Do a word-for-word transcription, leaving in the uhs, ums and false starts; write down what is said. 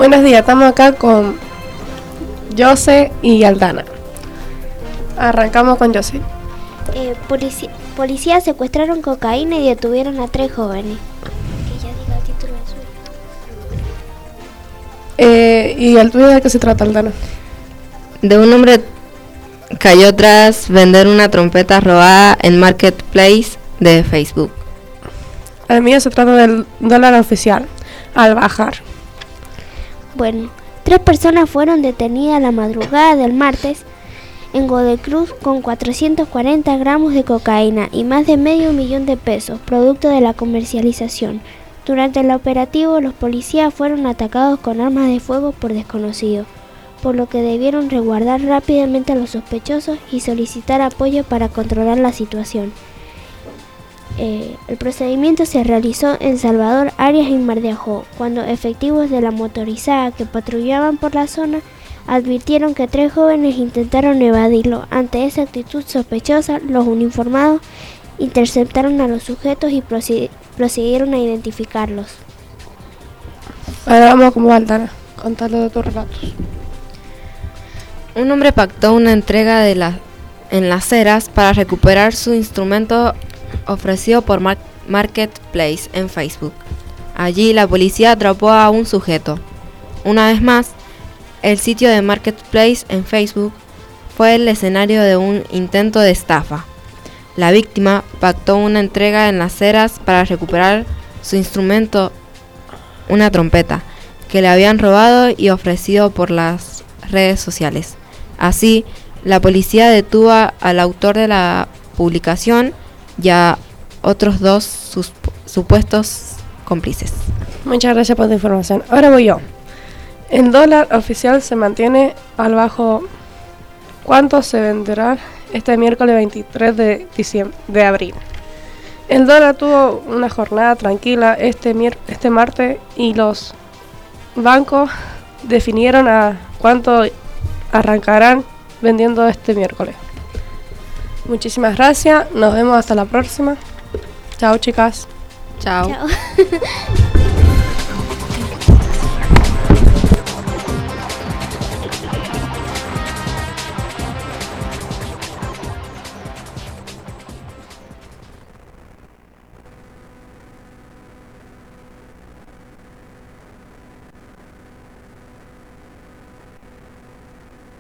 Buenos días, estamos acá con Jose y Aldana. Arrancamos con Jose. Eh, polici- policías secuestraron cocaína y detuvieron a tres jóvenes. Que ya diga el título de su Eh, ¿Y el tuyo de qué se trata, Aldana? De un hombre cayó tras vender una trompeta robada en Marketplace de Facebook. El mío se trata del dólar oficial, al bajar. Bueno, tres personas fueron detenidas la madrugada del martes en Godecruz con cuatrocientos cuarenta gramos de cocaína y más de medio millón de pesos, producto de la comercialización. Durante el operativo, los policías fueron atacados con armas de fuego por desconocidos, por lo que debieron resguardar rápidamente a los sospechosos y solicitar apoyo para controlar la situación. Eh, el procedimiento se realizó en Salvador Arias y Mar de Ajó, cuando efectivos de la motorizada que patrullaban por la zona advirtieron que tres jóvenes intentaron evadirlo. Ante esa actitud sospechosa, los uniformados interceptaron a los sujetos y proced- procedieron a identificarlos. Ahora vamos con Aldana, contalo de tus relatos. Un hombre pactó una entrega de la, en las eras para recuperar su instrumento ofrecido por Mar- Marketplace en Facebook. Allí la policía atrapó a un sujeto. Una vez más, el sitio de Marketplace en Facebook fue el escenario de un intento de estafa. La víctima pactó una entrega en las eras para recuperar su instrumento, una trompeta, que le habían robado y ofrecido por las redes sociales. Así, la policía detuvo al autor de la publicación y a otros dos sus, supuestos cómplices. Muchas gracias por tu información. Ahora voy yo. El dólar oficial se mantiene al bajo. ¿Cuánto se venderá este miércoles veintitrés de diciembre, de abril? El dólar tuvo una jornada tranquila este, mier- este martes y los bancos definieron a cuánto arrancarán vendiendo este miércoles. Muchísimas gracias, nos vemos hasta la próxima. Chao, chicas. Chao. Chao.